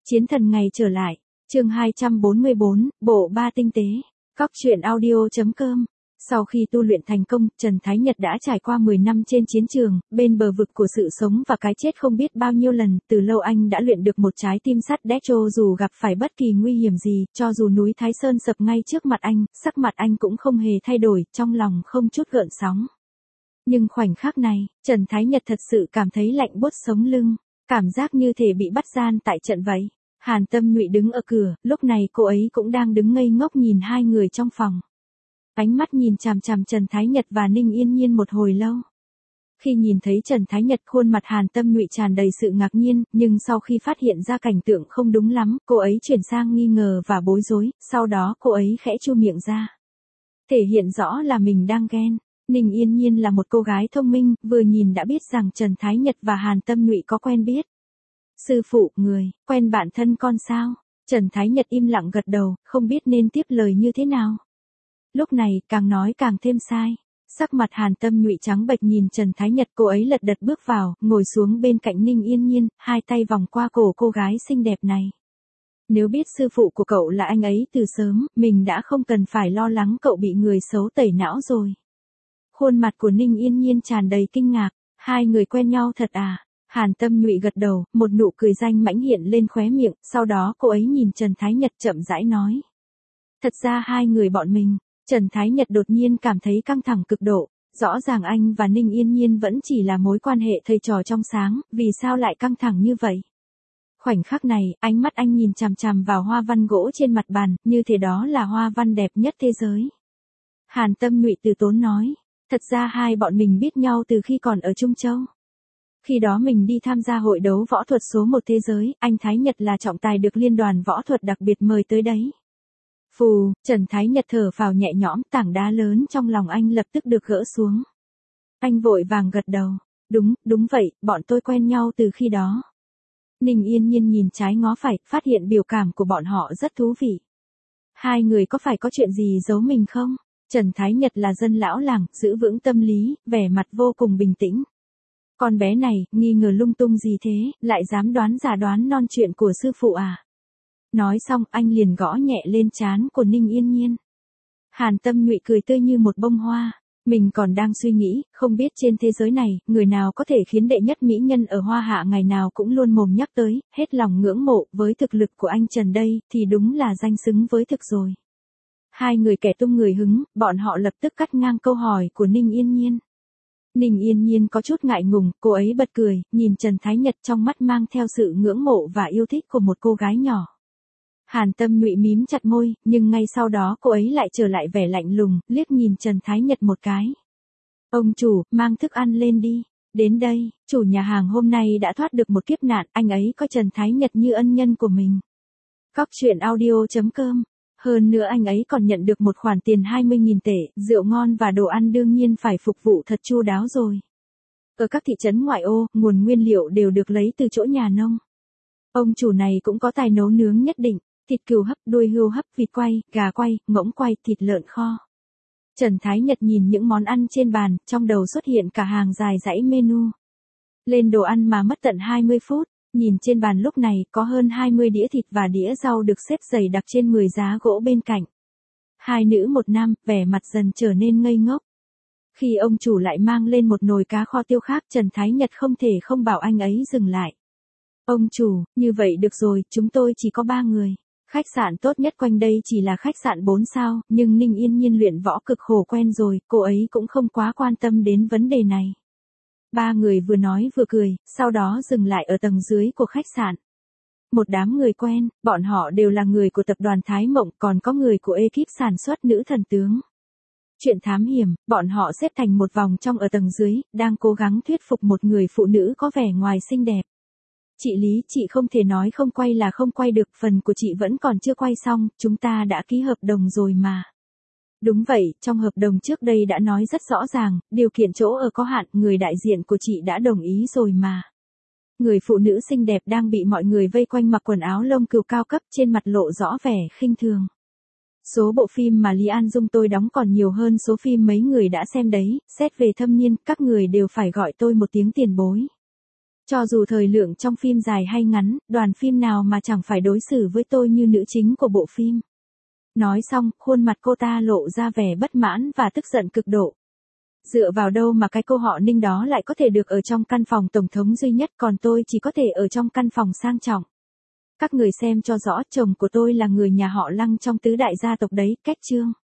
Chiến thần ngày trở lại, chương 244, bộ ba tinh tế, Cóc truyện audio.com. Sau khi tu luyện thành công, Trần Thái Nhật đã trải qua 10 năm trên chiến trường, bên bờ vực của sự sống và cái chết không biết bao nhiêu lần, từ lâu anh đã luyện được một trái tim sắt đét trô dù gặp phải bất kỳ nguy hiểm gì, cho dù núi Thái Sơn sập ngay trước mặt anh, sắc mặt anh cũng không hề thay đổi, trong lòng không chút gợn sóng. Nhưng khoảnh khắc này, Trần Thái Nhật thật sự cảm thấy lạnh buốt sống lưng, cảm giác như thể bị bắt gian tại trận vậy. Hàn Tâm Nhụy đứng ở cửa, lúc này cô ấy cũng đang đứng ngây ngốc nhìn hai người trong phòng. Ánh mắt nhìn chằm chằm Trần Thái Nhật và Ninh Yên Nhiên một hồi lâu. Khi nhìn thấy Trần Thái Nhật, khuôn mặt Hàn Tâm Nhụy tràn đầy sự ngạc nhiên, nhưng sau khi phát hiện ra cảnh tượng không đúng lắm, cô ấy chuyển sang nghi ngờ và bối rối, sau đó cô ấy khẽ chu miệng ra. Thể hiện rõ là mình đang ghen. Ninh Yên Nhiên là một cô gái thông minh, vừa nhìn đã biết rằng Trần Thái Nhật và Hàn Tâm Nhụy có quen biết. Sư phụ, người, quen bạn thân con sao? Trần Thái Nhật im lặng gật đầu, không biết nên tiếp lời như thế nào. Lúc này, càng nói càng thêm sai. Sắc mặt Hàn Tâm Nhụy trắng bệch nhìn Trần Thái Nhật, cô ấy lật đật bước vào, ngồi xuống bên cạnh Ninh Yên Nhiên, hai tay vòng qua cổ cô gái xinh đẹp này. Nếu biết sư phụ của cậu là anh ấy từ sớm, mình đã không cần phải lo lắng cậu bị người xấu tẩy não rồi. Khuôn mặt của Ninh Yên Nhiên tràn đầy kinh ngạc, hai người quen nhau thật à? Hàn Tâm Nhụy gật đầu, một nụ cười danh mãnh hiện lên khóe miệng, sau đó cô ấy nhìn Trần Thái Nhật chậm rãi nói. Thật ra hai người bọn mình. Trần Thái Nhật đột nhiên cảm thấy căng thẳng cực độ, rõ ràng anh và Ninh Yên Nhiên vẫn chỉ là mối quan hệ thầy trò trong sáng, vì sao lại căng thẳng như vậy? Khoảnh khắc này, ánh mắt anh nhìn chằm chằm vào hoa văn gỗ trên mặt bàn, như thế đó là hoa văn đẹp nhất thế giới. Hàn Tâm Nhụy từ tốn nói, thật ra hai bọn mình biết nhau từ khi còn ở Trung Châu. Khi đó mình đi tham gia hội đấu võ thuật số 1 thế giới, anh Thái Nhật là trọng tài được liên đoàn võ thuật đặc biệt mời tới đấy. Phù, Trần Thái Nhật thở phào nhẹ nhõm, tảng đá lớn trong lòng anh lập tức được gỡ xuống. Anh vội vàng gật đầu, đúng vậy, bọn tôi quen nhau từ khi đó. Ninh Yên Nhiên nhìn trái ngó phải, phát hiện biểu cảm của bọn họ rất thú vị. Hai người có phải có chuyện gì giấu mình không? Trần Thái Nhật là dân lão làng, giữ vững tâm lý, vẻ mặt vô cùng bình tĩnh. Con bé này, nghi ngờ lung tung gì thế, lại dám đoán giả đoán non chuyện của sư phụ à? Nói xong, anh liền gõ nhẹ lên trán của Ninh Yên Nhiên. Hàn Tâm Nhụy cười tươi như một bông hoa. Mình còn đang suy nghĩ, không biết trên thế giới này, người nào có thể khiến đệ nhất mỹ nhân ở Hoa Hạ ngày nào cũng luôn mồm nhắc tới, hết lòng ngưỡng mộ, với thực lực của anh Trần đây, thì đúng là danh xứng với thực rồi. Hai người kẻ tung người hứng, bọn họ lập tức cắt ngang câu hỏi của Ninh Yên Nhiên. Ninh Yên Nhiên có chút ngại ngùng, cô ấy bật cười, nhìn Trần Thái Nhật trong mắt mang theo sự ngưỡng mộ và yêu thích của một cô gái nhỏ. Hàn Tâm Nhụy mím chặt môi, nhưng ngay sau đó cô ấy lại trở lại vẻ lạnh lùng, liếc nhìn Trần Thái Nhật một cái. Ông chủ, mang thức ăn lên đi. Đến đây, chủ nhà hàng hôm nay đã thoát được một kiếp nạn, anh ấy coi Trần Thái Nhật như ân nhân của mình. Cóc truyện audio.com. Hơn nữa anh ấy còn nhận được một khoản tiền 20.000 tệ, rượu ngon và đồ ăn đương nhiên phải phục vụ thật chu đáo rồi. Ở các thị trấn ngoại ô, nguồn nguyên liệu đều được lấy từ chỗ nhà nông. Ông chủ này cũng có tài nấu nướng nhất định. Thịt cừu hấp, đuôi hươu hấp, vịt quay, gà quay, ngỗng quay, thịt lợn kho. Trần Thái Nhật nhìn những món ăn trên bàn, trong đầu xuất hiện cả hàng dài dãy menu. Lên đồ ăn mà mất tận 20 phút, nhìn trên bàn lúc này có hơn 20 đĩa thịt và đĩa rau được xếp dày đặc trên 10 giá gỗ bên cạnh. Hai nữ một nam, vẻ mặt dần trở nên ngây ngốc. Khi ông chủ lại mang lên một nồi cá kho tiêu khác, Trần Thái Nhật không thể không bảo anh ấy dừng lại. Ông chủ, như vậy được rồi, chúng tôi chỉ có 3 người. Khách sạn tốt nhất quanh đây chỉ là khách sạn 4 sao, nhưng Ninh Yên Nhiên luyện võ cực khổ quen rồi, cô ấy cũng không quá quan tâm đến vấn đề này. 3 người vừa nói vừa cười, sau đó dừng lại ở tầng dưới của khách sạn. Một đám người quen, bọn họ đều là người của tập đoàn Thái Mộng, còn có người của ekip sản xuất nữ thần tướng. Chuyện thám hiểm, bọn họ xếp thành một vòng trong ở tầng dưới, đang cố gắng thuyết phục một người phụ nữ có vẻ ngoài xinh đẹp. Chị Lý, chị không thể nói không quay là không quay được, phần của chị vẫn còn chưa quay xong, chúng ta đã ký hợp đồng rồi mà. Đúng vậy, trong hợp đồng trước đây đã nói rất rõ ràng, điều kiện chỗ ở có hạn, người đại diện của chị đã đồng ý rồi mà. Người phụ nữ xinh đẹp đang bị mọi người vây quanh mặc quần áo lông cừu cao cấp, trên mặt lộ rõ vẻ khinh thường. Số bộ phim mà Lý An Dung tôi đóng còn nhiều hơn số phim mấy người đã xem đấy, xét về thâm niên, các người đều phải gọi tôi một tiếng tiền bối. Cho dù thời lượng trong phim dài hay ngắn, đoàn phim nào mà chẳng phải đối xử với tôi như nữ chính của bộ phim. Nói xong, khuôn mặt cô ta lộ ra vẻ bất mãn và tức giận cực độ. Dựa vào đâu mà cái cô họ Ninh đó lại có thể được ở trong căn phòng tổng thống duy nhất, còn tôi chỉ có thể ở trong căn phòng sang trọng. Các người xem cho rõ, chồng của tôi là người nhà họ Lăng trong tứ đại gia tộc đấy, kết chương.